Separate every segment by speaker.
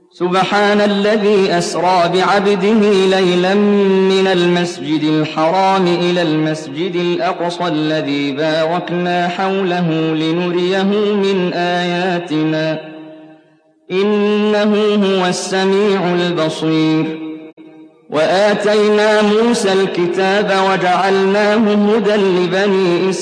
Speaker 1: سبحان الذي أسرى بعبده ليلا من المسجد الحرام إلى المسجد الأقصى الذي باركنا حوله لنريه من آياتنا إنه هو السميع البصير. وآتينا موسى الكتاب وجعلناه هدى لبني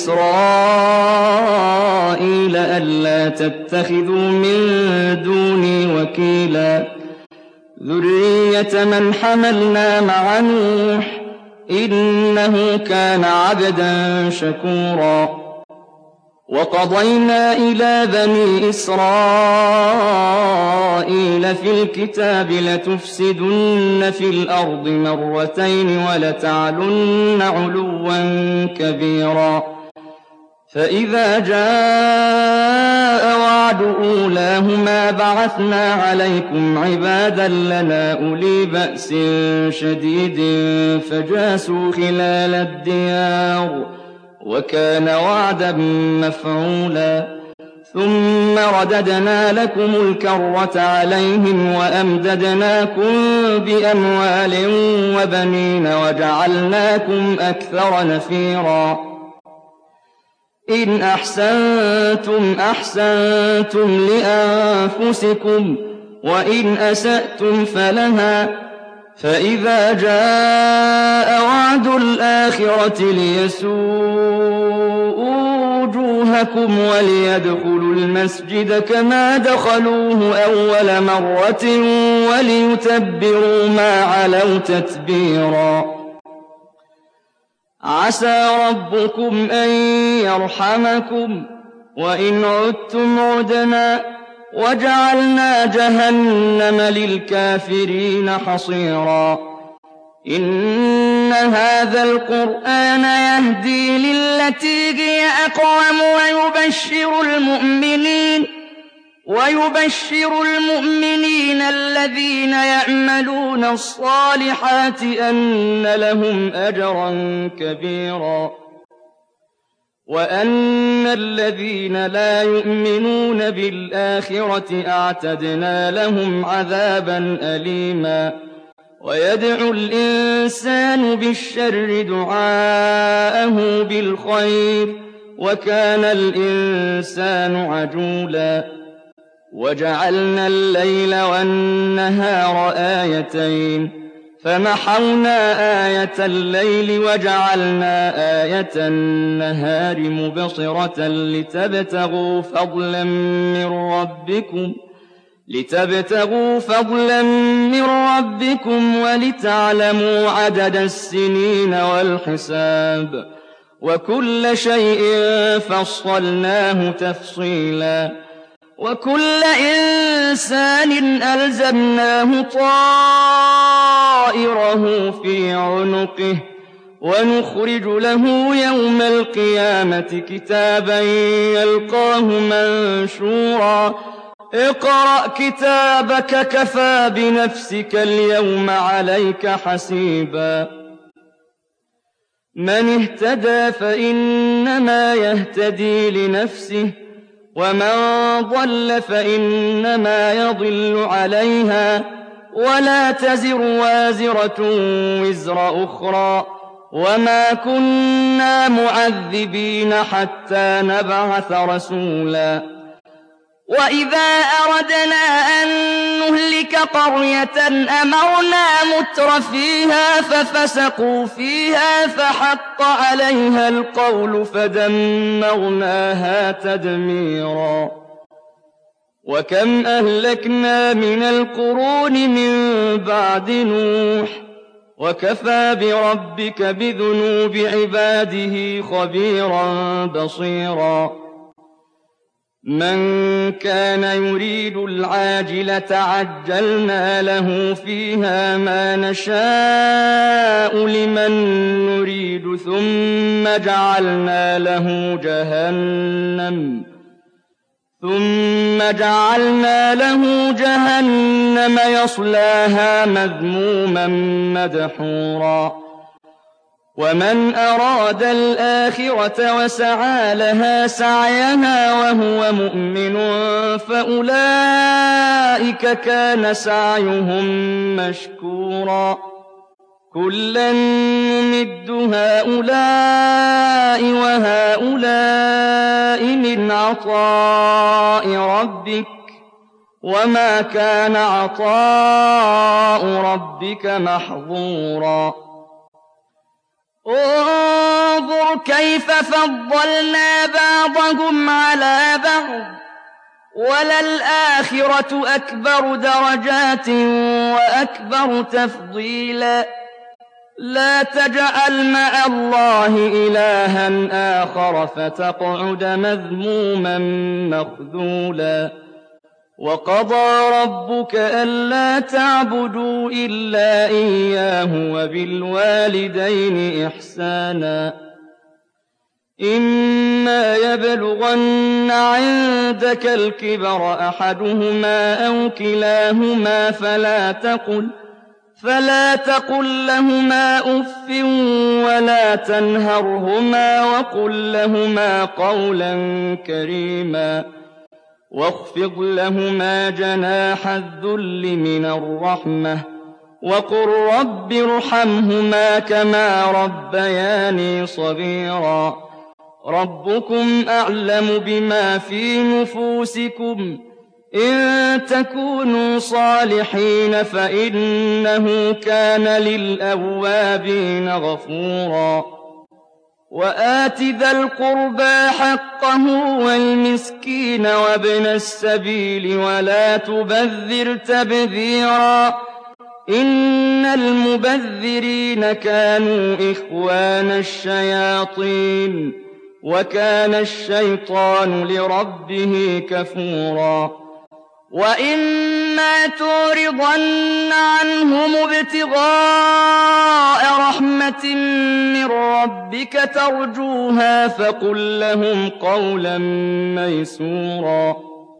Speaker 1: إسرائيل ألا تتخذوا من دوني وكيلا ذرية من حملنا مع نوح إنه كان عبدا شكورا. وقضينا إلى بني إسرائيل في الكتاب لتفسدن في الأرض مرتين ولتعلن علوا كبيرا فإذا جاء وعد أولاهما بعثنا عليكم عبادا لنا أولي بأس شديد فجاسوا خلال الديار وكان وعدا مفعولا. ثم رددنا لكم الكرة عليهم وأمددناكم بأموال وبنين وجعلناكم أكثر نفيرا. إن أحسنتم أحسنتم لأنفسكم وإن أسأتم فلها فإذا جاء وعد الآخرة ليسوءوا وجوهكم وليدخلوا المسجد كما دخلوه أول مرة وليتبروا ما علوا تتبيرا. عسى ربكم أن يرحمكم وإن عدتم عدنا وجعلنا جهنم للكافرين حصيرا. إن هذا القرآن يهدي للتي هي أقوم ويبشر المؤمنين الذين يعملون الصالحات أن لهم أجرا كبيرا وأن الذين لا يؤمنون بالآخرة أعتدنا لهم عذابا أليما. ويدعو الإنسان بالشر دعاءه بالخير وكان الإنسان عجولا. وجعلنا الليل والنهار آيتين فمحونا آية الليل وجعلنا آية النهار مبصرة لتبتغوا فضلا من ربكم ولتعلموا عدد السنين والحساب وكل شيء فصلناه تفصيلا. وكل إنسان ألزمناه طائره في عنقه ونخرج له يوم القيامة كتابا يلقاه منشورا. اقرأ كتابك كفى بنفسك اليوم عليك حسيبا. من اهتدى فإنما يهتدي لنفسه ومن ضل فإنما يضل عليها ولا تزر وازرة وزر أخرى وما كنا معذبين حتى نبعث رسولا. وإذا أردنا أن نهلك قرية أمرنا مترفيها ففسقوا فيها فحق عليها القول فدمرناها تدميرا. وكم أهلكنا من القرون من بعد نوح وكفى بربك بذنوب عباده خبيرا بصيرا. من كان يريد العاجلة عجلنا له فيها ما نشاء لمن نريد ثم جعلنا له جهنم يصلاها مذموما مدحورا. ومن أراد الآخرة وسعى لها سعيها وهو مؤمن فأولئك كان سعيهم مشكورا كلا نمد هؤلاء وهؤلاء من عطاء ربك وما كان عطاء ربك محظورا انظر كيف فضلنا بعضهم على بعض وللآخرة أكبر درجات وأكبر تفضيلا لا تجعل مع الله إلها آخر فتقعد مذموما مخذولا وقضى ربك ألا تعبدوا إلا إياه وبالوالدين إحسانا إما يبلغن عندك الكبر أحدهما أو كلاهما فلا تقل لهما أف ولا تنهرهما وقل لهما قولا كريما واخفض لهما جناح الذل من الرحمة وقل رب ارحمهما كما ربياني صغيرا ربكم أعلم بما في نفوسكم إن تكونوا صالحين فإنه كان للأوابين غفورا وآت ذا القربى حقه والمسكين وابن السبيل ولا تبذر تبذيرا إن المبذرين كانوا إخوان الشياطين وكان الشيطان لربه كفورا وإما تعرضن عنهم ابتغاء رحمة من ربك ترجوها فقل لهم قولا ميسورا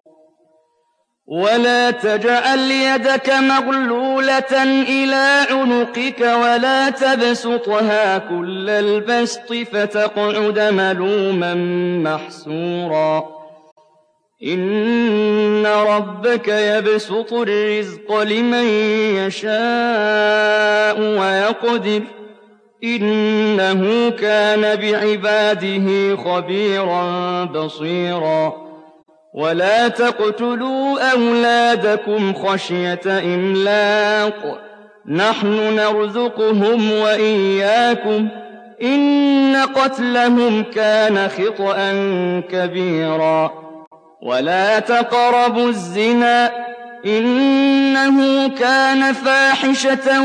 Speaker 1: ولا تجعل يدك مغلولة إلى عنقك ولا تبسطها كل البسط فتقعد ملوما محسورا إن ربك يبسط الرزق لمن يشاء ويقدر إنه كان بعباده خبيرا بصيرا ولا تقتلوا أولادكم خشية إملاق نحن نرزقهم وإياكم إن قتلهم كان خطأ كبيرا ولا تقربوا الزنا إنه كان فاحشة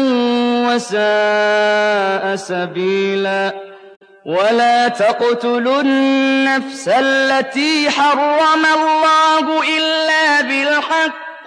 Speaker 1: وساء سبيلا ولا تقتلوا النفس التي حرم الله إلا بالحق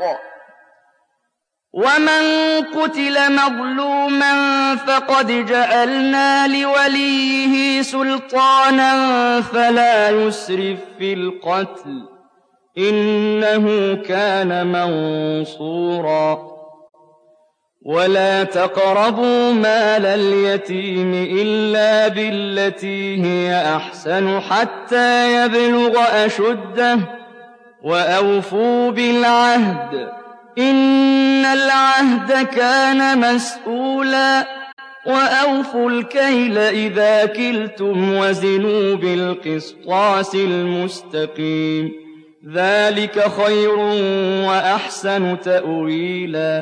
Speaker 1: ومن قتل مظلوما فقد جعلنا لوليه سلطانا فلا يسرف في القتل إنه كان منصورا ولا تقربوا مال اليتيم إلا بالتي هي أحسن حتى يبلغ أشده وأوفوا بالعهد إن العهد كان مسؤولا وأوفوا الكيل إذا كلتم وزنوا بالقسطاس المستقيم ذلك خير وأحسن تأويلا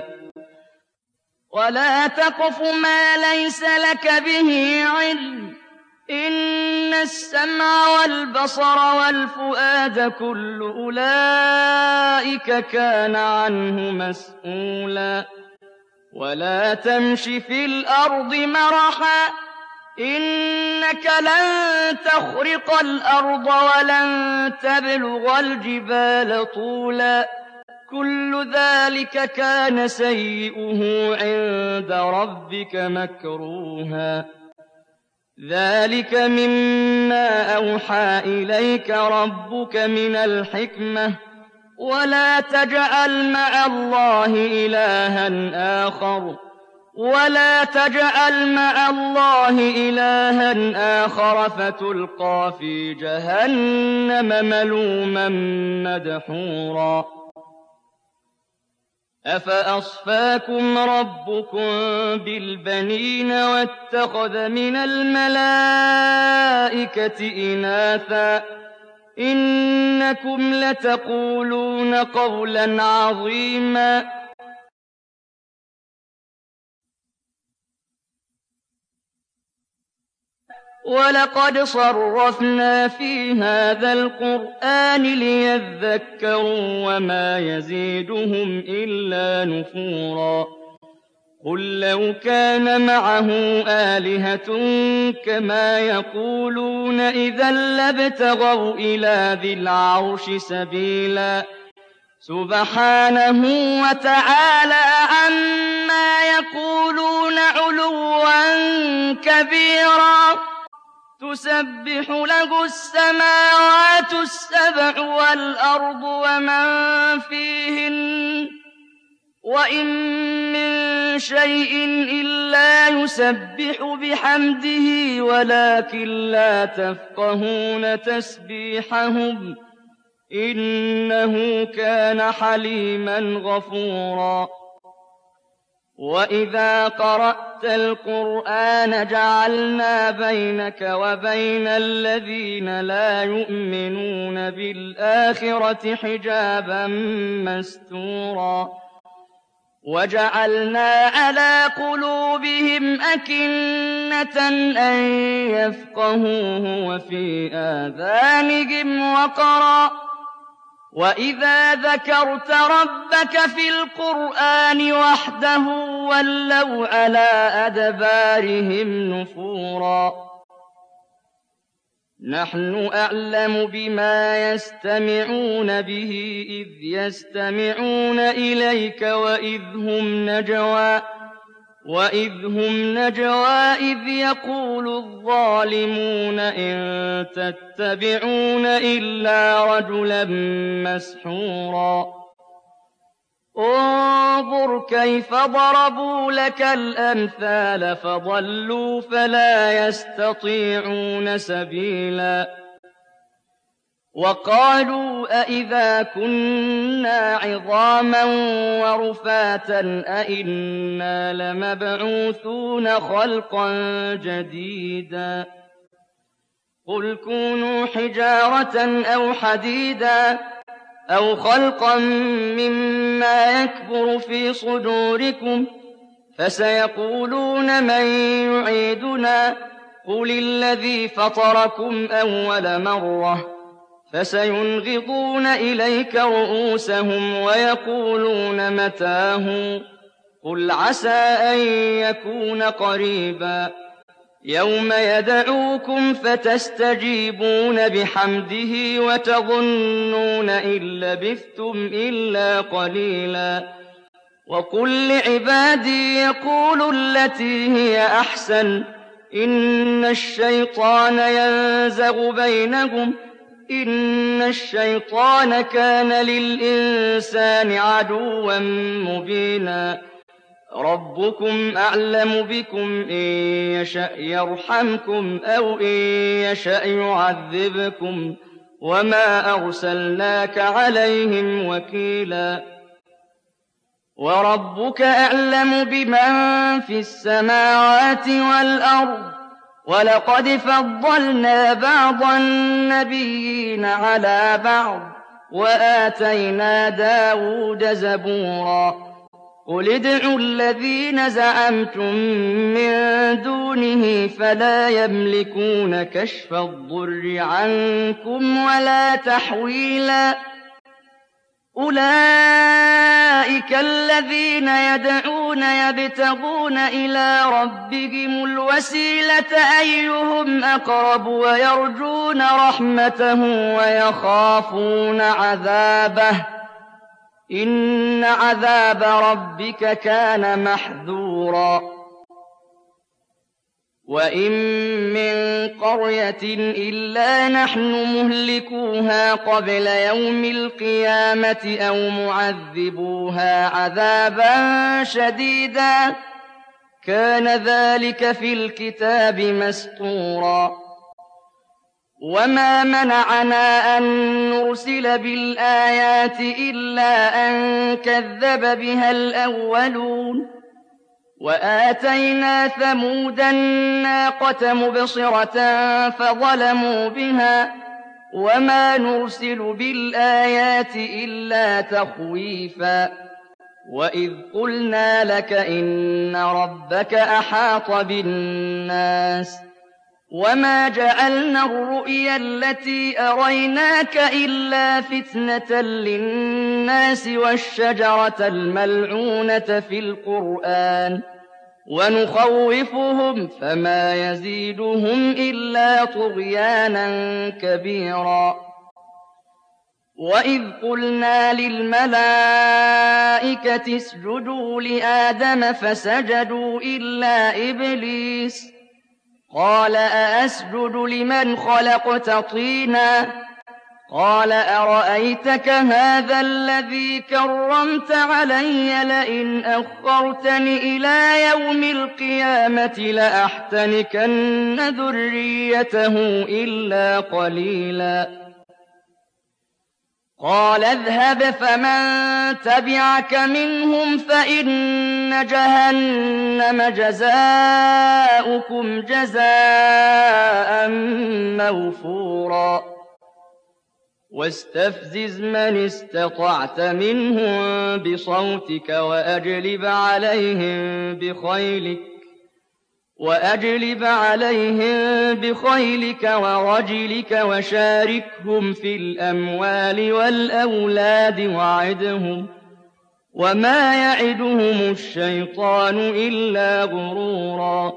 Speaker 1: ولا تقف ما ليس لك به علم إن السمع والبصر والفؤاد كل أولئك كان عنه مسؤولا ولا تمش في الأرض مرحا إنك لن تخرق الأرض ولن تبلغ الجبال طولا كل ذلك كان سيئه عند ربك مكروها ذلك مما أوحى إليك ربك من الحكمة ولا تجعل مع الله إلها آخر ولا تجعل مع الله إلها آخر فتلقى في جهنم ملوما مدحورا أفأصفاكم ربكم بالبنين واتخذ من الملائكة إناثا إنكم لتقولون قولا عظيما ولقد صرفنا في هذا القرآن ليذكروا وما يزيدهم إلا نفورا قل لو كان معه آلهة كما يقولون إذا لابتغوا إلى ذي العرش سبيلا سبحانه وتعالى عما يقولون علوا كبيرا تسبح له السماوات السبع والأرض ومن فيهن وإن من شيء إلا يسبح بحمده ولكن لا تفقهون تسبيحهم إنه كان حليما غفورا وإذا قرأت القرآن جعلنا بينك وبين الذين لا يؤمنون بالآخرة حجابا مستورا وجعلنا على قلوبهم أكنة أن يفقهوه وفي آذانهم وقرا وإذا ذكرت ربك في القرآن وحده ولوا على أدبارهم نفورا نحن أعلم بما يستمعون به إذ يستمعون إليك وإذ هم نجوى إذ يقول الظالمون إن تتبعون إلا رجلا مسحورا انظر كيف ضربوا لك الأمثال فضلوا فلا يستطيعون سبيلا وقالوا أئذا كنا عظاما ورفاتا أئنا لمبعوثون خلقا جديدا قل كونوا حجارة أو حديدا أو خلقا مما يكبر في صدوركم فسيقولون من يعيدنا قل الذي فطركم أول مرة فسينغضون إليك رؤوسهم ويقولون متاه قل عسى أن يكون قريبا يوم يدعوكم فتستجيبون بحمده وتظنون إن لبثتم إلا قليلا وقل لعبادي يقولوا التي هي أحسن إن الشيطان ينزغ بينهم إن الشيطان كان للإنسان عدوا مبينا ربكم أعلم بكم إن يشأ يرحمكم أو إن يشأ يعذبكم وما أرسلناك عليهم وكيلا وربك أعلم بمن في السماوات والأرض ولقد فضلنا بعض النبيين على بعض وآتينا داود زبورا قل ادعوا الذين زعمتم من دونه فلا يملكون كشف الضر عنكم ولا تحويلا أولئك الذين يدعون يبتغون إلى ربهم الوسيلة أيهم أقرب ويرجون رحمته ويخافون عذابه إن عذاب ربك كان محذورا وإن من قرية إلا نحن مهلكوها قبل يوم القيامة أو معذبوها عذابا شديدا كان ذلك في الكتاب مسطورا وما منعنا أن نرسل بالآيات إلا أن كذب بها الأولون وآتينا ثمود الناقة مبصرة فظلموا بها وما نرسل بالآيات إلا تخويفا وإذ قلنا لك إن ربك أحاط بالناس وما جعلنا الرؤيا التي أريناك إلا فتنة للناس والشجرة الملعونة في القرآن ونخوفهم فما يزيدهم إلا طغيانا كبيرا وإذ قلنا للملائكة اسجدوا لآدم فسجدوا إلا إبليس قال أأسجد لمن خلقت طينا قال أرأيتك هذا الذي كرمت علي لئن أخرتني إلى يوم القيامة لأحتنكن ذريته إلا قليلا قال اذهب فمن تبعك منهم فإن جهنم جزاؤكم جزاء موفورا واستفزز من استطعت منهم بصوتك وأجلب عليهم بخيلك ورجلك وشاركهم في الأموال والأولاد وعدهم وما يعدهم الشيطان إلا غرورا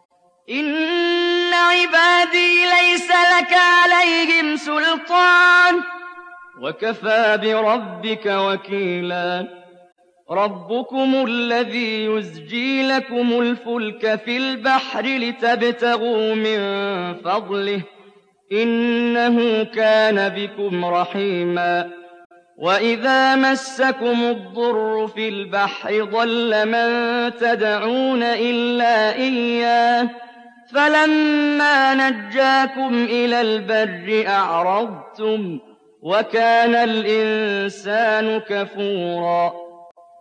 Speaker 1: إن عبادي ليس لك عليهم سلطان وكفى بربك وكيلا ربكم الذي يزجي لكم الفلك في البحر لتبتغوا من فضله إنه كان بكم رحيما وإذا مسكم الضر في البحر ضل من تدعون إلا إياه فلما نجاكم إلى البر أعرضتم وكان الإنسان كفورا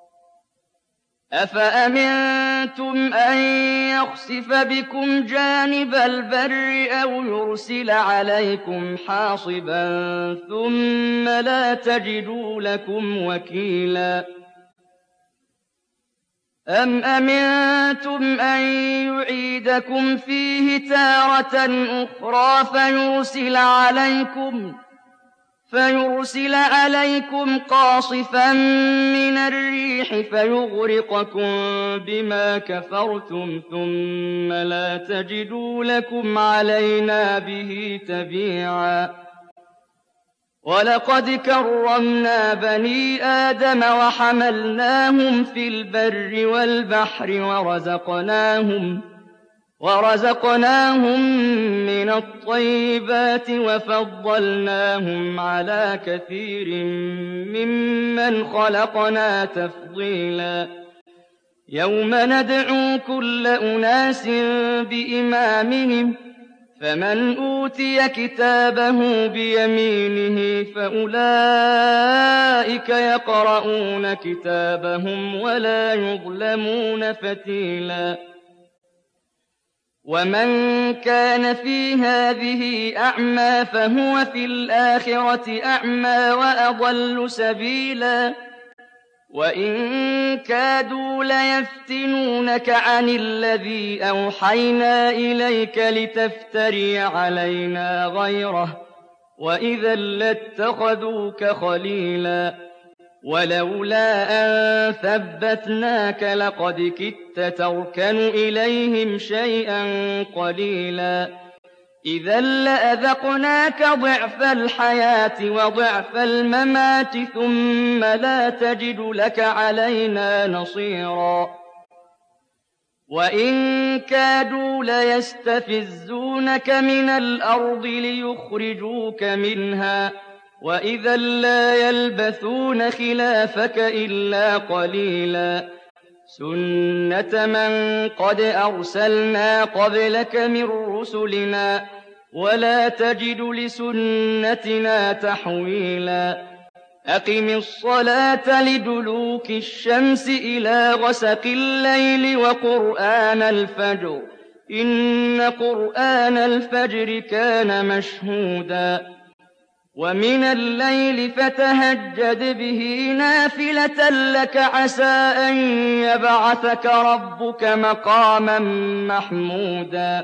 Speaker 1: أفأمنتم أن يخسف بكم جانب البر أو يرسل عليكم حاصبا ثم لا تجدوا لكم وكيلا أم أمنتم أن يعيدكم فيه تارة أخرى فيرسل عليكم قاصفا من الريح فيغرقكم بما كفرتم ثم لا تجدوا لكم علينا به تبيعا ولقد كرمنا بني آدم وحملناهم في البر والبحر ورزقناهم من الطيبات وفضلناهم على كثير ممن خلقنا تفضيلا يوم ندعو كل أناس بإمامهم فمن أوتي كتابه بيمينه فأولئك يقرؤون كتابهم ولا يظلمون فتيلا ومن كان في هذه أعمى فهو في الآخرة أعمى وأضل سبيلا وإن كادوا ليفتنونك عن الذي أوحينا إليك لتفتري علينا غيره وإذا لاتخذوك خليلا ولولا أن ثبتناك لقد كدت تركن إليهم شيئا قليلا إذا لأذقناك ضعف الحياة وضعف الممات ثم لا تجد لك علينا نصيرا وإن كادوا ليستفزونك من الأرض ليخرجوك منها وإذا لا يلبثون خلافك إلا قليلا سُنَّةَ مَن قَدْ أَرْسَلْنَا قَبْلَكَ مِن رُّسُلِنَا ۖ وَلَا تَجِدُ لِسُنَّتِنَا تَحْوِيلًا أَقِمِ الصَّلَاةَ لِدُلُوكِ الشَّمْسِ إِلَىٰ غَسَقِ اللَّيْلِ وَقُرْآنَ الْفَجْرِ ۖ إِنَّ قُرْآنَ الْفَجْرِ كَانَ مَشْهُودًا وَمِنَ اللَّيْلِ فَتَهَجَّدْ بِهِ نَافِلَةً لَّكَ عَسَىٰ أَن يَبْعَثَكَ رَبُّكَ مَقَامًا مَّحْمُودًا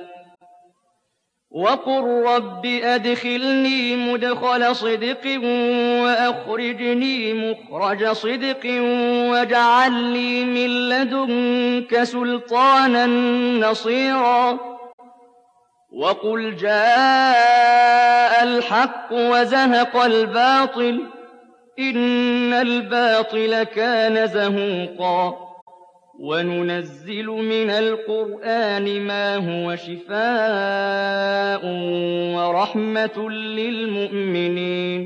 Speaker 1: وَقُل رَّبِّ أَدْخِلْنِي مُدْخَلَ صِدْقٍ وَأَخْرِجْنِي مُخْرَجَ صِدْقٍ وَاجْعَل لِّي مِن لَّدُنكَ سُلْطَانًا نَّصِيرًا وَقُلْ جَاءَ الْحَقُّ وَزَهَقَ الْبَاطِلُ إِنَّ الْبَاطِلَ كَانَ زَهُوقًا وَنُنَزِّلُ مِنَ الْقُرْآنِ مَا هُوَ شِفَاءٌ وَرَحْمَةٌ لِّلْمُؤْمِنِينَ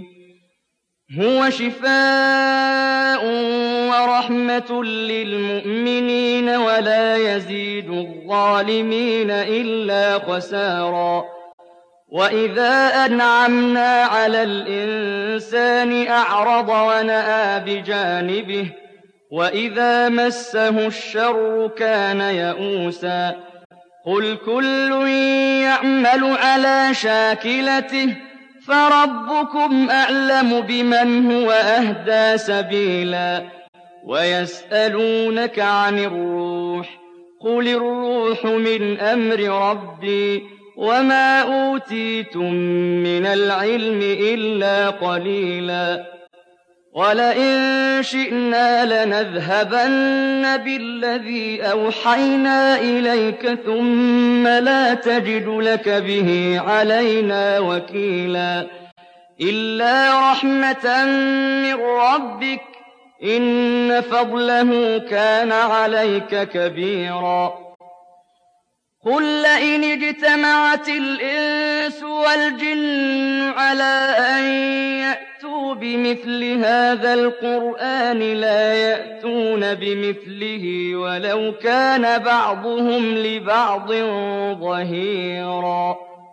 Speaker 1: وَلَا يَزِيدُ الظَّالِمِينَ إِلَّا خَسَارًا وَإِذَا أَنْعَمْنَا عَلَى الْإِنسَانِ أَعْرَضَ وَنَأَىٰ بِجَانِبِهِ وَإِذَا مَسَّهُ الشَّرُّ كَانَ يَئُوسًا قُلْ كُلٌّ يَعْمَلُ عَلَىٰ شَاكِلَتِهِ فَرَبُّكُمْ أَعْلَمُ بِمَنْ هُوَ أَهْدَىٰ سَبِيلًا وَيَسْأَلُونَكَ عَنِ الرُّوحِ قُلِ الرُّوحُ مِنْ أَمْرِ رَبِّي وَمَا أُوتِيتُم مِّنَ الْعِلْمِ إِلَّا قَلِيلًا وَلَئِن شِئْنَا لَنَذْهَبَنَّ بِالَّذِي أَوْحَيْنَا إِلَيْكَ ثُمَّ لَا تَجِدُ لَكَ بِهِ عَلَيْنَا وَكِيلًا إِلَّا رَحْمَةً مِّن رَّبِّكَ إِنَّ فَضْلَهُ كَانَ عَلَيْكَ كَبِيرًا قُل لَّئِنِ اجْتَمَعَتِ الْإِنسُ وَالْجِنُّ عَلَىٰ أَن يَأْتُوا بِمِثْلِ هَٰذَا الْقُرْآنِ لَا يَأْتُونَ بِمِثْلِهِ وَلَوْ كَانَ بَعْضُهُمْ لِبَعْضٍ ظَهِيرًا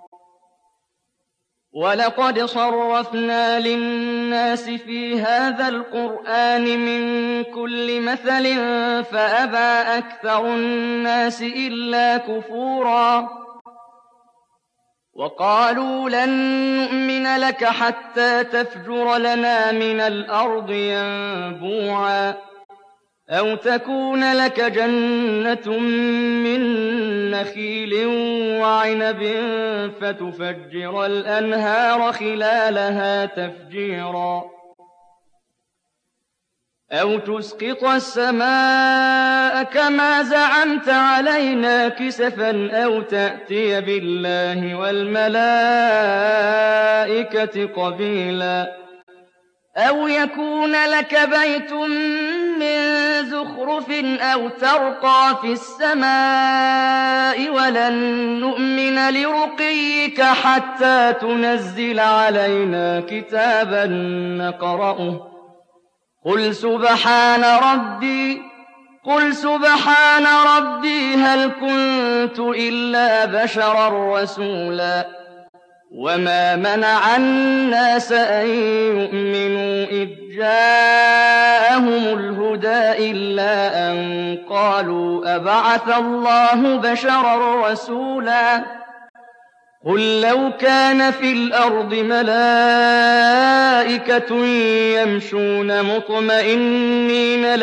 Speaker 1: وَلَقَدْ صَرَّفْنَا لِلنَّاسِ فِي هَٰذَا الْقُرْآنِ مِن كُلِّ مَثَلٍ فَأَبَىٰ أَكْثَرُ النَّاسِ إِلَّا كُفُورًا وَقَالُوا لَن نُّؤْمِنَ لَكَ حَتَّىٰ تَفْجُرَ لَنَا مِنَ الْأَرْضِ يَنبُوعًا أَوْ تَكُونَ لَكَ جَنَّةٌ مِّن نَّخِيلٍ وَعِنَبٍ فَتُفَجِّرَ الْأَنْهَارَ خِلَالَهَا تَفْجِيرًا أَوْ تُسْقِطَ السَّمَاءَ كَمَا زَعَمْتَ عَلَيْنَا كِسَفًا أَوْ تَأْتِيَ بِاللَّهِ وَالْمَلَائِكَةِ قَبِيلًا أَوْ يَكُونَ لَكَ بَيْتٌ مِّن زُخْرُفٍ أَوْ تَرْقَىٰ فِي السَّمَاءِ وَلَن نُّؤْمِنَ لِرُقِيِّكَ حَتَّىٰ تُنَزِّلَ عَلَيْنَا كِتَابًا نَّقْرَؤُهُ قُلْ سُبْحَانَ رَبِّي هَلْ كُنتُ إِلَّا بَشَرًا رَّسُولًا وَمَا مَنَعَ النَّاسَ أَن يُؤْمِنُوا إِذ جَاءَهُمُ الْهُدَىٰ إِلَّا أَن قَالُوا أَبَعَثَ اللَّهُ بَشَرًا رَّسُولًا قُل لَّوْ كَانَ فِي الْأَرْضِ مَلَائِكَةٌ يَمْشُونَ مُطْمَئِنِّينَ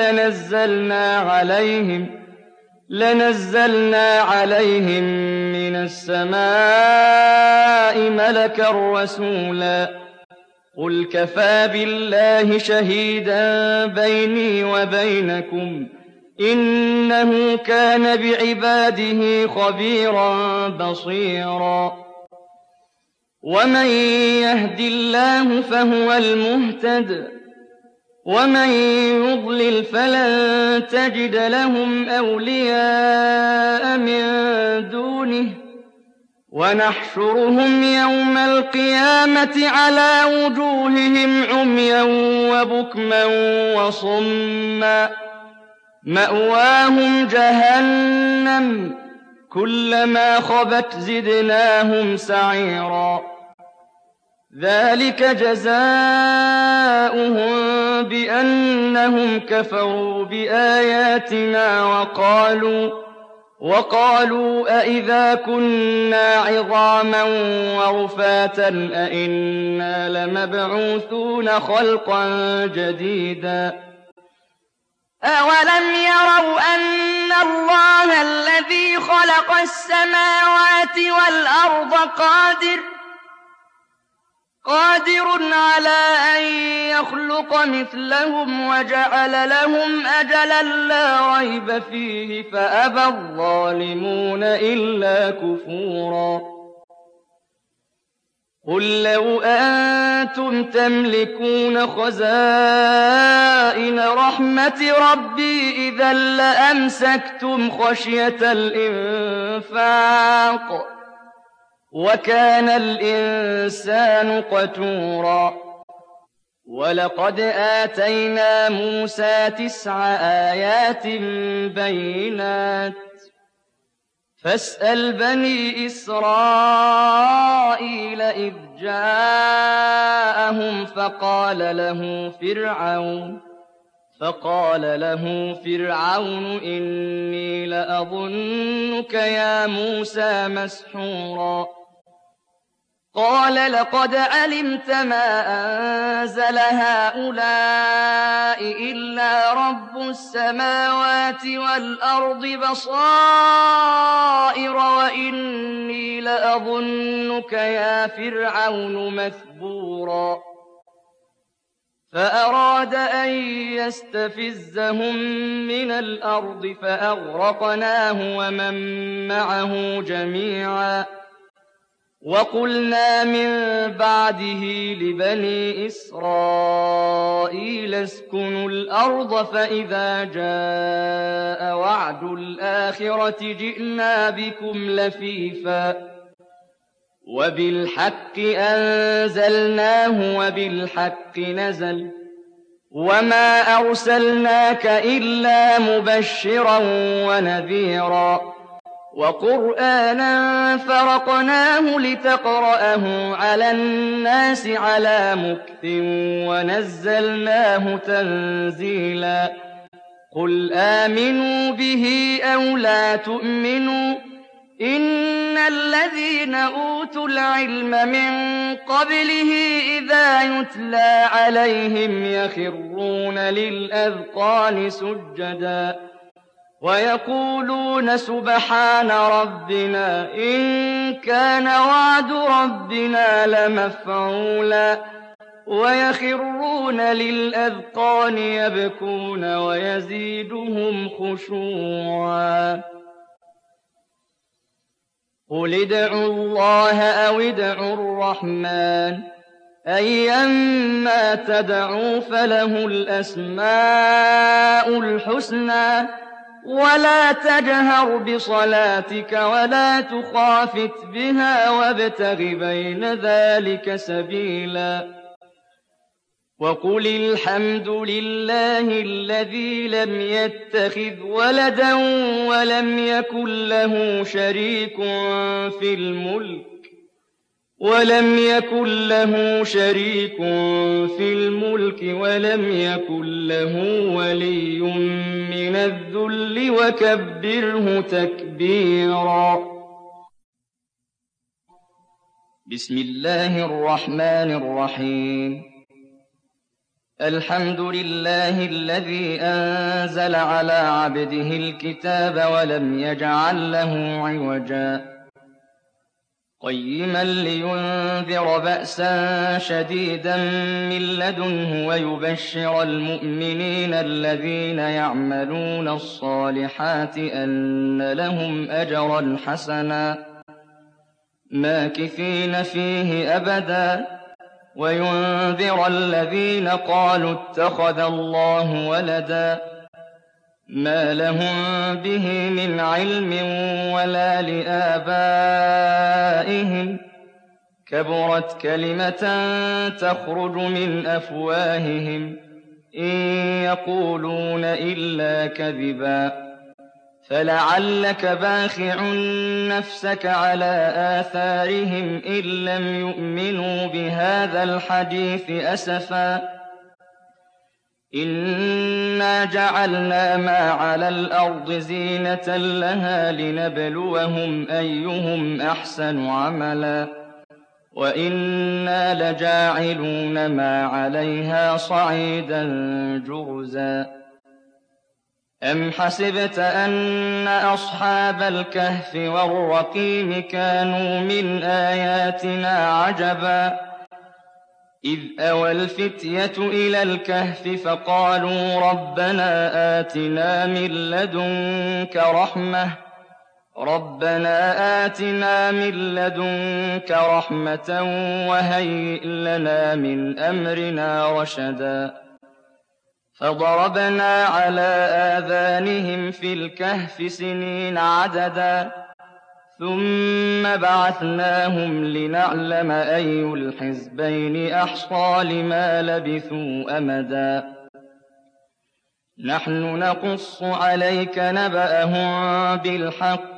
Speaker 1: لَنَزَّلْنَا عَلَيْهِم مِّنَ السَّمَاءِ مَلَكًا رَّسُولًا قُلْ كَفَىٰ بِاللَّهِ شَهِيدًا بَيْنِي وَبَيْنَكُمْ ۚ إِنَّهُ كَانَ بِعِبَادِهِ خَبِيرًا بَصِيرًا وَمَن يَهْدِ اللَّهُ فَهُوَ الْمُهْتَدِ ۖ وَمَن يُضْلِلْ فَلَن تَجِدَ لَهُمْ أَوْلِيَاءَ مِن دُونِهِ ۖ وَنَحْشُرُهُمْ يَوْمَ الْقِيَامَةِ عَلَىٰ وُجُوهِهِمْ عُمْيًا وَبُكْمًا وَصُمًّا مأواهم جهنم كلما خبت زدناهم سعيرا ذلك جزاؤهم بأنهم كفروا بآياتنا وقالوا أئذا كنا عظاما ورفاتا أئنا لمبعوثون خلقا جديدا
Speaker 2: أولم يروا أن الله الذي خلق السماوات والأرض قادر على أن يخلق مثلهم وجعل لهم أجلا لا ريب فيه فأبى الظالمون إلا كفورا قل لو أنتم تملكون خزائن رحمة ربي إذا لأمسكتم خشية الإنفاق وكان الإنسان قتورا ولقد آتينا موسى 9 آيات بينات فاسأل بني إسرائيل إذ جاءهم فقال له فرعون إني لأظنك يا موسى مسحورا قال لقد علمت ما أنزل هؤلاء إلا رب السماوات والأرض بصائر وإني لأظنك يا فرعون مثبورا فأراد أن يستفزهم من الأرض فأغرقناه ومن معه جميعا وقلنا من بعده لبني إسرائيل اسكنوا الأرض فإذا جاء وعد الآخرة جئنا بكم لفيفا وبالحق أنزلناه وبالحق نزل وما أرسلناك إلا مبشرا ونذيرا وقرآنا فرقناه لتقرأه على الناس على مكث ونزلناه تنزيلا قل آمنوا به أو لا تؤمنوا إن الذين أوتوا العلم من قبله إذا يتلى عليهم يخرون للأذقان سجدا ويقولون سبحان ربنا إن كان وعد ربنا لمفعولا ويخرون للأذقان يبكون ويزيدهم خشوعا قل ادعوا الله أو ادعوا الرحمن أيما تدعوا فله الأسماء الحسنى ولا تجهر بصلاتك ولا تخافت بها وابتغ بين ذلك سبيلا وقل الحمد لله الذي لم يتخذ ولدا ولم يكن له شريك في الملك ولم يكن له ولي من الذل وكبره تكبيرا بسم الله الرحمن الرحيم الحمد لله الذي أنزل على عبده الكتاب ولم يجعل له عوجا قيما لينذر بأسا شديدا من لدنه ويبشر المؤمنين الذين يعملون الصالحات أن لهم أجرا حسنا ماكثين فيه أبدا وينذر الذين قالوا اتخذ الله ولدا ما لهم به من علم ولا لآبائهم كبرت كلمة تخرج من أفواههم إن يقولون إلا كذبا فلعلك باخع نفسك على آثارهم إن لم يؤمنوا بهذا الحديث أسفا إنا جعلنا ما على الأرض زينة لها لنبلوهم أيهم أحسن عملا وإنا لجاعلون ما عليها صعيدا جرزا أم حسبت أن أصحاب الكهف والرقيم كانوا من آياتنا عجبا إذ أوى الفتية إلى الكهف فقالوا ربنا آتنا من لدنك رحمة وهيئ لنا من أمرنا رشدا فضربنا على آذانهم في الكهف سنين عددا ثم بعثناهم لنعلم أي الحزبين أحصى لما لبثوا أمدا نحن نقص عليك نبأهم بالحق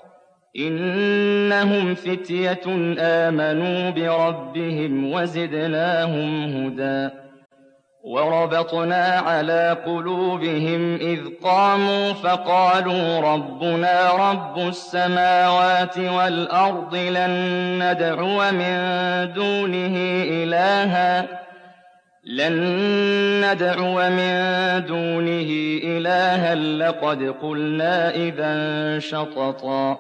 Speaker 2: إنهم فتية آمنوا بربهم وزدناهم هدى وربطنا على قلوبهم إذ قاموا فقالوا ربنا رب السماوات والأرض لن ندعو من دونه إلها لقد قلنا إذا شططا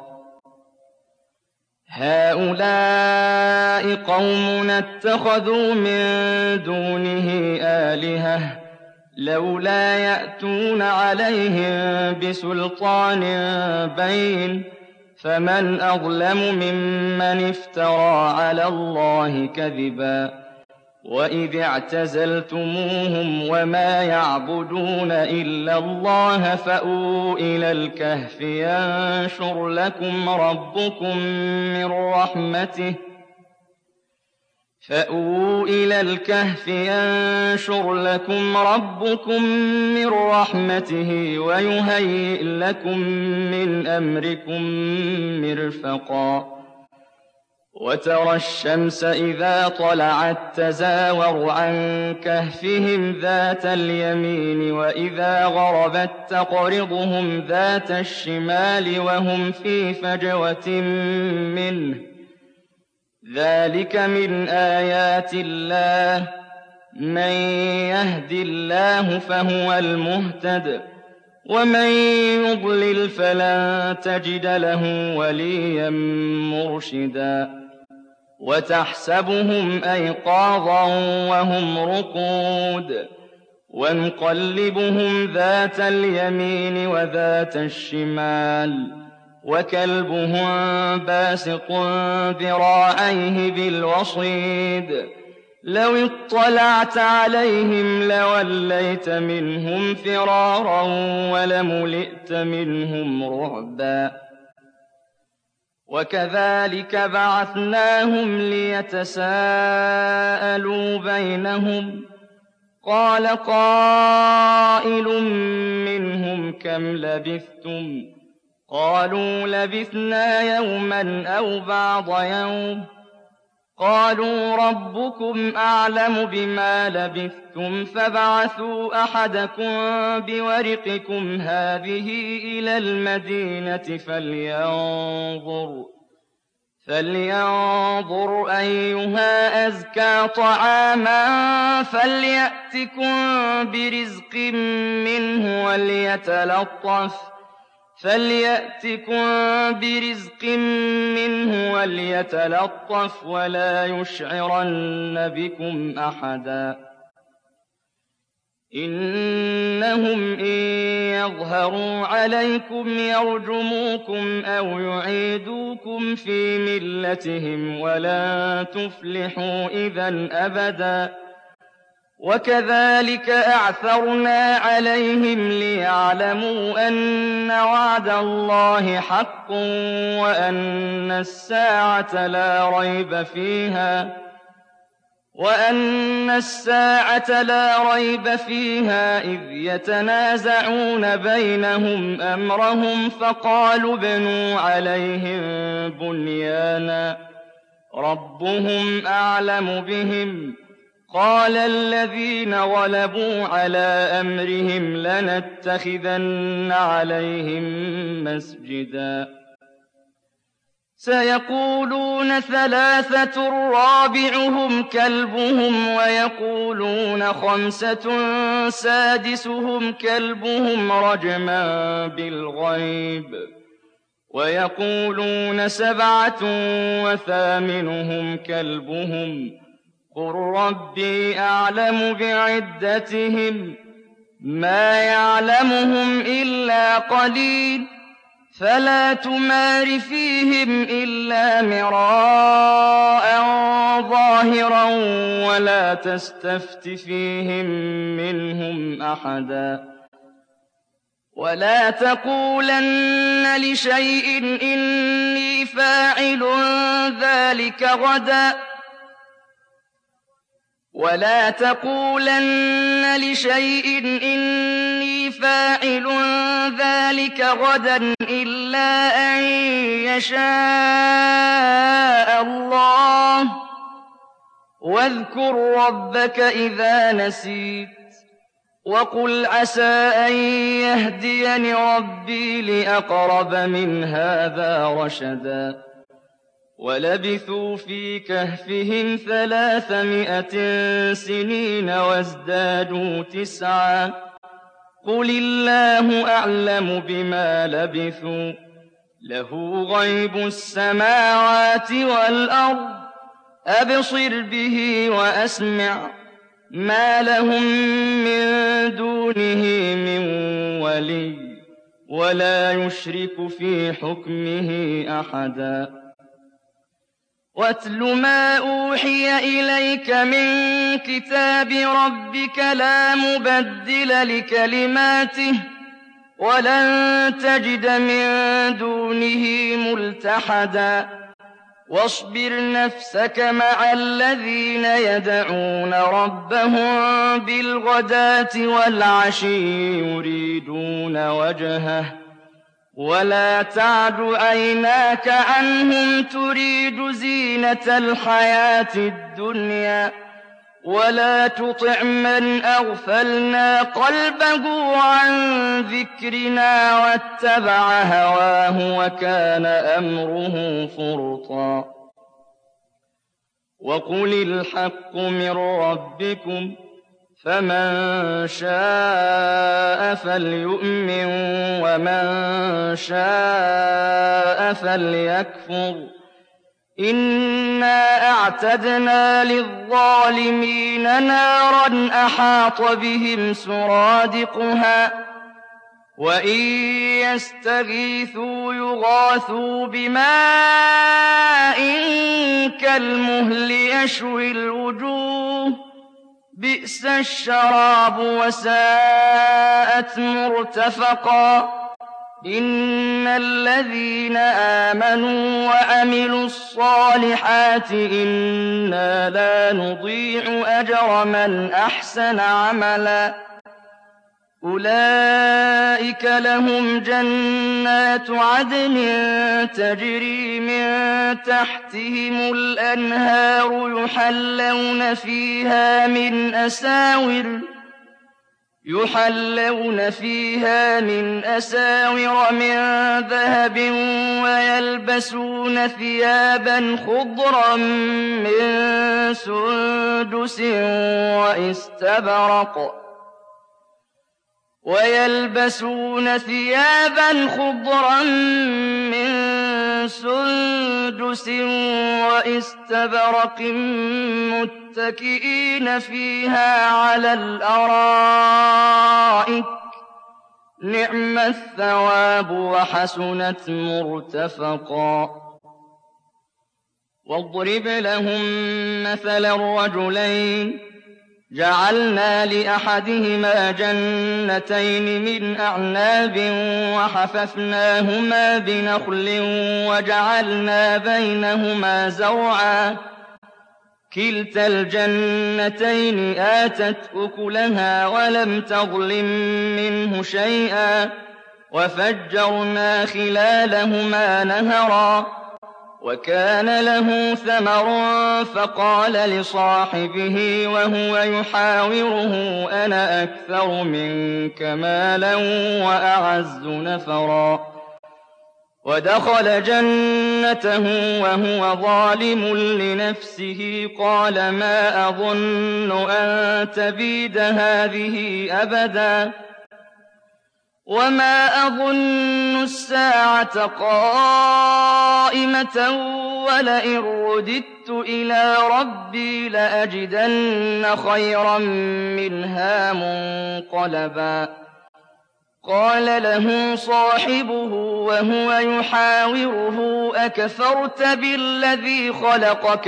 Speaker 2: هؤلاء قومنا اتخذوا من دونه آلهة لولا يأتون عليهم بسلطان بين فمن أظلم ممن افترى على الله كذبا وإذ اعتزلتموهم وما يعبدون إلا الله فأووا إلى الكهف ينشر لكم ربكم من رحمته ويهيئ لكم من أمركم مرفقا وترى الشمس إذا طلعت تزاور عن كهفهم ذات اليمين وإذا غربت تقرضهم ذات الشمال وهم في فجوة منه ذلك من آيات الله من يهد الله فهو المهتد ومن يضلل فلن تجد له وليا مرشدا وتحسبهم أيقاظا وهم رقود ونقلبهم ذات اليمين وذات الشمال وكلبهم باسط ذراعيه بالوصيد لو اطلعت عليهم لوليت منهم فرارا ولملئت منهم رعبا وكذلك بعثناهم ليتساءلوا بينهم قال قائل منهم كم لبثتم قالوا لبثنا يوما أو بعض يوم قالوا ربكم أعلم بما لبثتم فابعثوا أحدكم بورقكم هذه إلى المدينة فلينظر أيها أزكى طعاما فليأتكم برزق منه وليتلطف ولا يشعرن بكم أحدا إنهم إن يظهروا عليكم يرجموكم أو يعيدوكم في ملتهم ولن تفلحوا إذا أبدا وكذلك أعثرنا عليهم ليعلموا أن وعد الله حق وأن الساعة لا ريب فيها وَأَنَّ السَّاعَةَ لَا رَيْبَ فِيهَا إِذْ يَتَنَازَعُونَ بَيْنَهُمْ أَمْرَهُمْ فَقَالُوا ابْنُوا عَلَيْهِم بُنْيَانًا رَّبُّهُمْ أَعْلَمُ بِهِمْ ۚ قَالَ الَّذِينَ غَلَبُوا عَلَىٰ أَمْرِهِمْ لَنَتَّخِذَنَّ عَلَيْهِم مَّسْجِدًا سَيَقُولُونَ ثَلَاثَةٌ رَّابِعُهُمْ كَلْبُهُمْ وَيَقُولُونَ خَمْسَةٌ سَادِسُهُمْ كَلْبُهُمْ رَجْمًا بِالْغَيْبِ وَيَقُولُونَ سَبْعَةٌ وَثَامِنُهُمْ كَلْبُهُمْ قُل رَّبِّي أَعْلَمُ بِعِدَّتِهِم مَّا يَعْلَمُهُمْ إِلَّا قَلِيلٌ فَلَا تُمَارِ فِيهِمْ إِلَّا مِرَاءً ظَاهِرًا وَلَا تَسْتَفْتِ فِيهِم مِّنْهُمْ أَحَدًا وَلَا تَقُولَنَّ لِشَيْءٍ إِنِّي فَاعِلٌ ذَٰلِكَ غَدًا إِلَّا أَن يَشَاءَ اللَّهُ ۚ وَاذْكُر رَّبَّكَ إِذَا نَسِيتَ وَقُلْ عَسَىٰ أَن يَهْدِيَنِ رَبِّي لِأَقْرَبَ مِنْ هَٰذَا رَشَدًا وَلَبِثُوا فِي كَهْفِهِمْ 300 سِنِينَ وَازْدَادُوا تِسْعًا قُلِ اللَّهُ أَعْلَمُ بِمَا لَبِثُوا لَهُ غَيْبُ السَّمَاوَاتِ وَالْأَرْضِ أَبْصِرْ بِهِ وَأَسْمِعْ مَا لَهُم مِّن دُونِهِ مِن وَلِيٍّ وَلَا يُشْرِكُ فِي حُكْمِهِ أَحَدًا وَاتْلُ مَا أُوحِيَ إِلَيْكَ مِن كِتَابِ رَبِّكَ لَا مُبَدِّلَ لِكَلِمَاتِهِ وَلَن تَجِدَ مِن دُونِهِ مُلْتَحَدًا وَاصْبِرْ نَفْسَكَ مَعَ الَّذِينَ يَدْعُونَ رَبَّهُم بِالْغَدَاةِ وَالْعَشِيِّ يُرِيدُونَ وَجْهَهُ وَلَا تَعْدُ عَيْنَاكَ عَنْهُمْ تُرِيدُ زِينَةَ الْحَيَاةِ الدُّنْيَا وَلَا تُطِعْ مَنْ أَغْفَلْنَا قَلْبَهُ عَن ذِكْرِنَا وَاتَّبَعَ هَوَاهُ وَكَانَ أَمْرُهُ فُرُطًا وَقُلِ الْحَقُّ مِن رَّبِّكُمْ فَمَن شَاءَ فَلْيُؤْمِن وَمَن شَاءَ فَلْيَكْفُرْ إِنَّا أَعْتَدْنَا لِلظَّالِمِينَ نَارًا أَحَاطَ بِهِمْ سُرَادِقُهَا وَإِن يَسْتَغِيثُوا يُغَاثُوا بِمَاءٍ كَالْمُهْلِ يَشْوِي الْوُجُوهَ بِئْسَ الشَّرَابُ وَسَاءَتْ مُرْتَفَقًا إِنَّ الَّذِينَ آمَنُوا وَعَمِلُوا الصَّالِحَاتِ إِنَّا لَا نُضِيعُ أَجْرَ مَنْ أَحْسَنَ عَمَلًا أُولَٰئِكَ لَهُمْ جَنَّاتُ عَدْنٍ تَجْرِي مِن تَحْتِهِمُ الْأَنْهَارُ يُحَلَّوْنَ فِيهَا مِنْ أَسَاوِرَ مِن ذَهَبٍ وَيَلْبَسُونَ ثِيَابًا خُضْرًا مِّن سُندُسٍ وَإِسْتَبْرَقٍ مُّتَّكِئِينَ فِيهَا عَلَى الْأَرَائِكِ ۚ نِعْمَ الثَّوَابُ وَحَسُنَتْ مُرْتَفَقًا وَاضْرِبْ لَهُم مَّثَلًا رَّجُلَيْنِ جَعَلْنَا لِأَحَدِهِمَا جَنَّتَيْنِ مِنْ أَعْنَابٍ وَحَفَفْنَاهُمَا بِنَخْلٍ وَجَعَلْنَا بَيْنَهُمَا زَرْعًا كِلْتَا الْجَنَّتَيْنِ آتَتْ أُكُلَهَا وَلَمْ تَظْلِم مِّنْهُ شَيْئًا وَفَجَّرْنَا خِلَالَهُمَا نَهَرًا وَكَانَ لَهُ ثَمَرٌ فَقَالَ لِصَاحِبِهِ وَهُوَ يُحَاوِرُهُ أَنَا أَكْثَرُ مِنكَ مَالًا وَأَعَزُّ نَفَرًا ودخل جنته وهو ظالم لنفسه قال ما أظن أن تبيد هذه أبدا وما أظن الساعة قائمة ولئن رددت إلى ربي لأجدن خيرا منها منقلبا قال له صاحبه وهو يحاوره أكفرت بالذي خلقك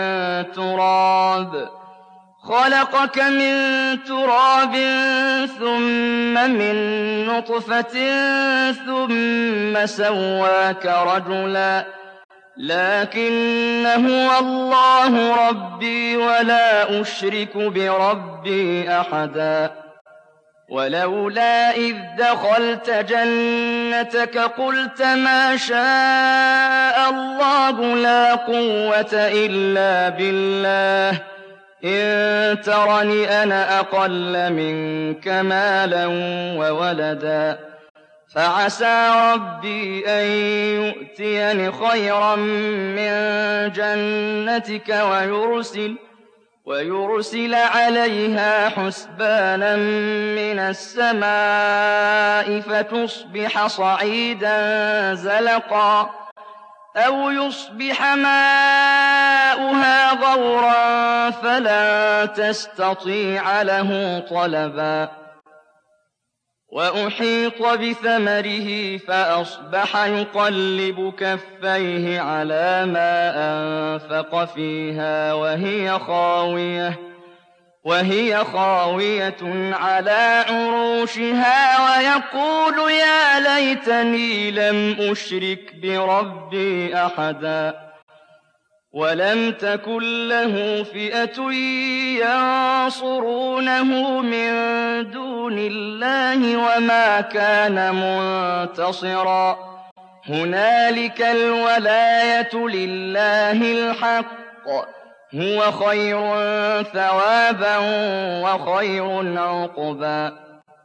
Speaker 2: من تراب ثم من نطفة ثم سواك رجلا لكن هو الله ربي ولا أشرك بربي أحدا ولولا إذ دخلت جنتك قلت ما شاء الله لا قوة إلا بالله إن ترني أنا أقل منك مالا وولدا فعسى ربي أن يؤتيني خيرا من جنتك ويرسل عليها حسبانا من السماء فتصبح صعيدا زلقا أو يصبح ماؤها غورا فلا تستطيع له طلبا وأحيط بثمره فأصبح يقلب كفيه على ما أنفق فيها وهي خاوية على عروشها ويقول يا ليتني لم أشرك بربي أحدا ولم تكن له فئة ينصرونه من دون الله وما كان منتصرا هنالك الولاية لله الحق هو خير ثوابا وخير عقبا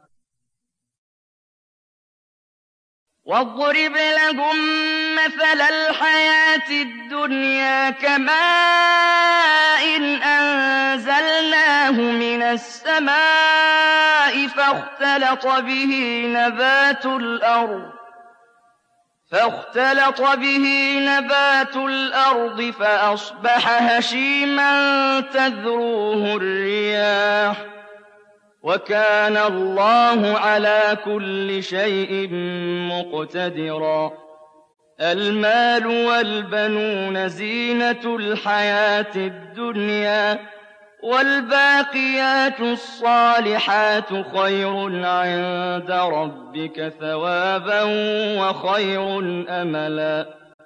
Speaker 2: واضرب لهم مثل الحياة الدنيا كماء أنزلناه من السماء فاختلط به نبات الأرض فأصبح هشيما تذروه الرياح وكان الله على كل شيء مقتدرا المال والبنون زينة الحياة الدنيا والباقيات الصالحات خير عند ربك ثوابا وخير أملا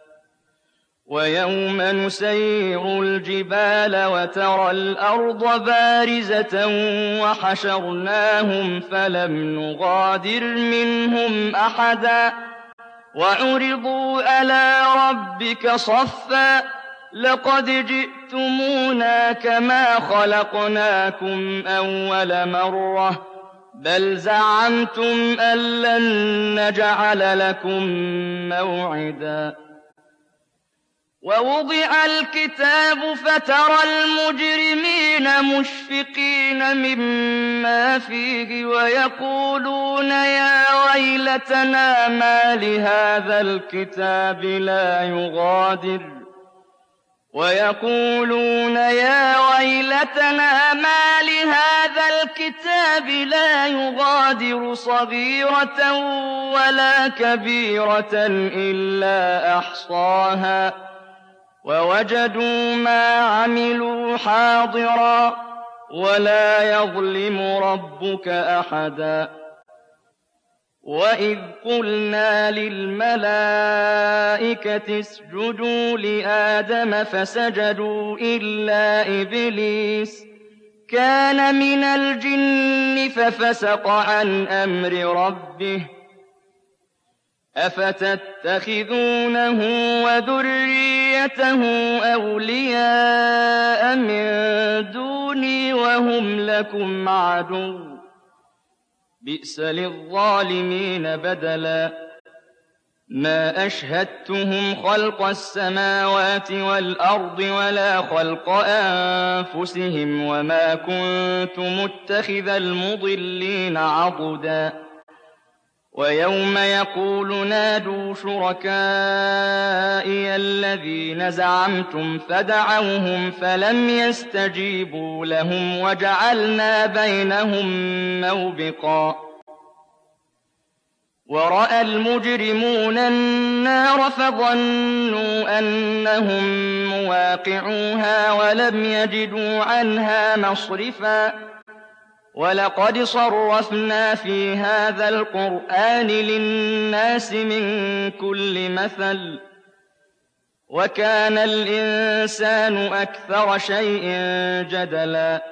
Speaker 2: ويوم نسير الجبال وترى الأرض بارزة وحشرناهم فلم نغادر منهم أحدا وعرضوا على ربك صفا لقد جئتمونا كما خلقناكم أول مرة بل زعمتم أن لن نجعل لكم موعدا ووضع الكتاب فترى المجرمين مشفقين مما فيه ويقولون يا ويلتنا ما لهذا الكتاب لا يغادر صغيرة ولا كبيرة إلا أحصاها ووجدوا ما عملوا حاضرا ولا يظلم ربك أحدا وَإِذْ قُلْنَا لِلْمَلَائِكَةِ اسْجُدُوا لِآدَمَ فَسَجَدُوا إِلَّا إِبْلِيسَ كَانَ مِنَ الْجِنِّ فَفَسَقَ عَنْ أَمْرِ رَبِّهِ أَفَتَتَّخِذُونَهُ وَذُرِّيَّتَهُ أَوْلِيَاءَ مِن دُونِي وَهُمْ لَكُمْ عَدُوٌّ ۚ بِئْسَ لِلظَّالِمِينَ بَدَلًا مَا أَشْهَدتُّهُمْ خَلْقَ السَّمَاوَاتِ وَالْأَرْضِ وَلَا خَلْقَ أَنفُسِهِمْ وَمَا كُنتُ مُتَّخِذَ الْمُضِلِّينَ عَضُدًا وَيَوْمَ يَقُولُ نَادُوا شُرَكَائِيَ الَّذِينَ زَعَمْتُمْ فَدَعَوْهُمْ فَلَمْ يَسْتَجِيبُوا لَهُمْ وَجَعَلْنَا بَيْنَهُم مَّوْبِقًا وَرَأَى الْمُجْرِمُونَ النَّارَ فَظَنُّوا أَنَّهُم مُّوَاقِعُوهَا وَلَمْ يَجِدُوا عَنْهَا مَصْرِفًا وَلَقَدْ صَرَّفْنَا فِي هَٰذَا الْقُرْآنِ لِلنَّاسِ مِن كُلِّ مَثَلٍ وَكَانَ الْإِنسَانُ أَكْثَرَ شَيْءٍ جَدَلًا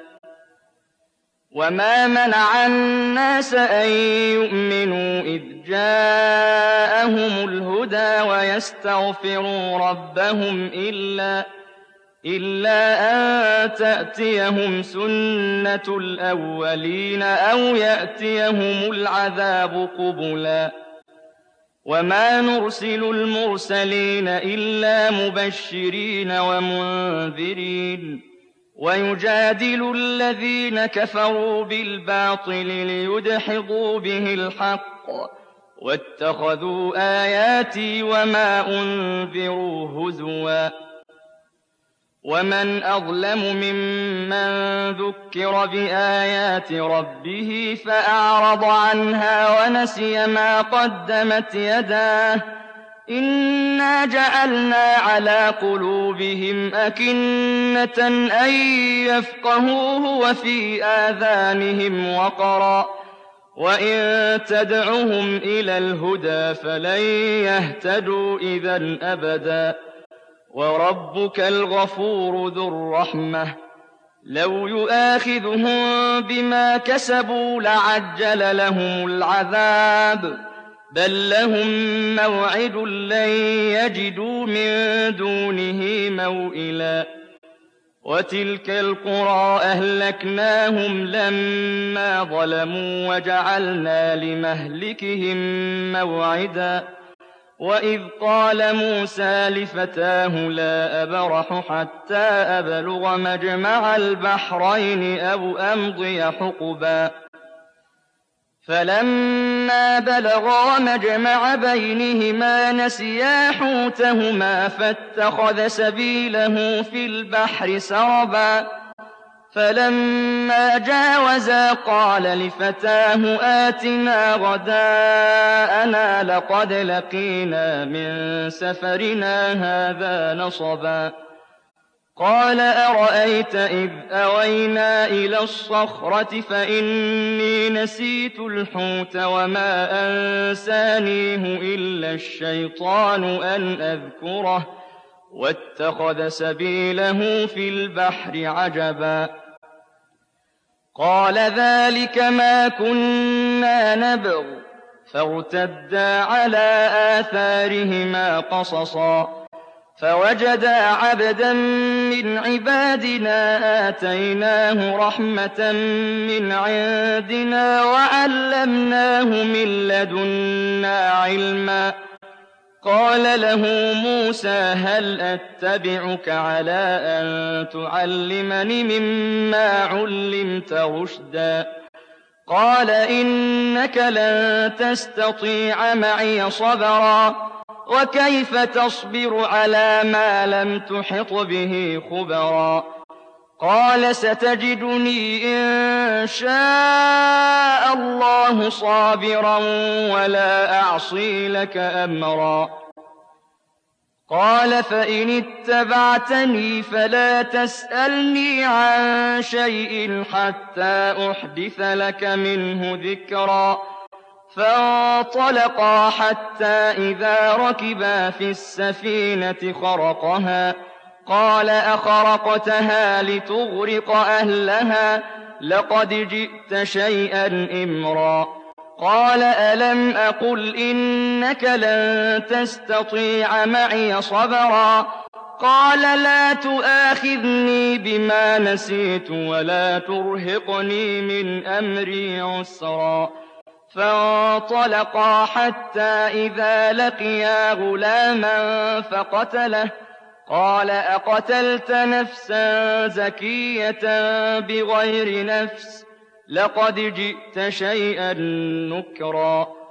Speaker 2: وَمَا مَنَعَ النَّاسَ أَن يُؤْمِنُوا إِذْ جَاءَهُمُ الْهُدَىٰ وَيَسْتَغْفِرُوا رَبَّهُمْ إِلَّا أَن تَأْتِيَهُمْ سُنَّةُ الْأَوَّلِينَ أَوْ يَأْتِيَهُمُ الْعَذَابُ قُبُلًا وَمَا نُرْسِلُ الْمُرْسَلِينَ إِلَّا مُبَشِّرِينَ وَمُنذِرِينَ وَيُجَادِلُ الَّذِينَ كَفَرُوا بِالْبَاطِلِ لِيُدْحِضُوا بِهِ الْحَقَّ وَاتَّخَذُوا آيَاتِي وَمَا أُنذِرُوا هُزُوًا وَمَنْ أَظْلَمُ مِمَّن ذُكِّرَ بِآيَاتِ رَبِّهِ فَأَعْرَضَ عَنْهَا وَنَسِيَ مَا قَدَّمَتْ يَدَاهُ إِنَّا جَعَلْنَا عَلَىٰ قُلُوبِهِمْ أَكِنَّةً أَن يَفْقَهُوهُ وَفِي آذَانِهِمْ وَقْرًا وَإِن تَدْعُهُمْ إِلَى الْهُدَىٰ فَلَن يَهْتَدُوا إِذًا أَبَدًا وَرَبُّكَ الْغَفُورُ ذُو الرَّحْمَةِ لَوْ يُؤَاخِذُهُم بِمَا كَسَبُوا لَعَجَّلَ لَهُمُ الْعَذَابَ بَل لَّهُم مَّوْعِدٌ لَّن يَجِدُوا مِن دُونِهِ مَوْئِلًا وَتِلْكَ الْقُرَىٰ أَهْلَكْنَاهُمْ لَمَّا ظَلَمُوا وَجَعَلْنَا لِمَهْلِكِهِم مَّوْعِدًا وَإِذْ قَالَ مُوسَىٰ لِفَتَاهُ لَا أَبْرَحُ حَتَّىٰ أَبْلُغَ مَجْمَعَ الْبَحْرَيْنِ أَوْ أَمْضِيَ حُقُبًا فَلَمَّا بَلَغَا مَجْمَعَ بَيْنِهِمَا نَسِيَا حُوتَهُمَا فَاتَّخَذَ سَبِيلَهُ فِي الْبَحْرِ سَرَبًا فَلَمَّا جَاوَزَا قَالَ لِفَتَاهُ آتِنَا غَدَاءَنَا لَقَدْ لَقِينَا مِن سَفَرِنَا هَٰذَا نَصَبًا قَالَ أَرَأَيْتَ إِذْ أَوَيْنَا إِلَى الصَّخْرَةِ فَإِنِّي نَسِيتُ الْحُوتَ وَمَا أَنسَانِيهُ إِلَّا الشَّيْطَانُ أَنْ أَذْكُرَهُ وَاتَّخَذَ سَبِيلَهُ فِي الْبَحْرِ عَجَبًا قَالَ ذَٰلِكَ مَا كُنَّا نَبْغِ فَارْتَدَّا عَلَىٰ آثَارِهِمَا قَصَصًا فَوَجَدَا عَبْدًا مِّنْ عِبَادِنَا آتَيْنَاهُ رَحْمَةً مِّنْ عِندِنَا وَعَلَّمْنَاهُ مِن لَّدُنَّا عِلْمًا قَالَ لَهُ مُوسَىٰ هَلْ أَتَّبِعُكَ عَلَىٰ أَن تُعَلِّمَنِ مِمَّا عُلِّمْتَ رُشْدًا قَالَ إِنَّكَ لَن تَسْتَطِيعَ مَعِيَ صَبْرًا وَكَيْفَ تَصْبِرُ عَلَىٰ مَا لَمْ تُحِطْ بِهِ خُبْرًا قَالَ سَتَجِدُنِي إِن شَاءَ اللَّهُ صَابِرًا وَلَا أَعْصِي لَكَ أَمْرًا قَالَ فَإِنِ اتَّبَعْتَنِي فَلَا تَسْأَلْنِي عَن شَيْءٍ حَتَّىٰ أُحْدِثَ لَكَ مِنْهُ ذِكْرًا فانطلقا حتى إذا ركبا في السفينة خرقها قال أخرقتها لتغرق أهلها لقد جئت شيئا إمرا قال ألم أقل إنك لن تستطيع معي صبرا قال لا تؤاخذني بما نسيت ولا ترهقني من أمري عسرا فانطلقا حتى إذا لقيا غلاما فقتله قال أقتلت نفسا زكية بغير نفس لقد جئت شيئا نكرا